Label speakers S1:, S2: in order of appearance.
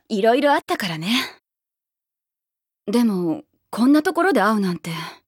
S1: いろいろあったからね。でもこんなところで会うなんて。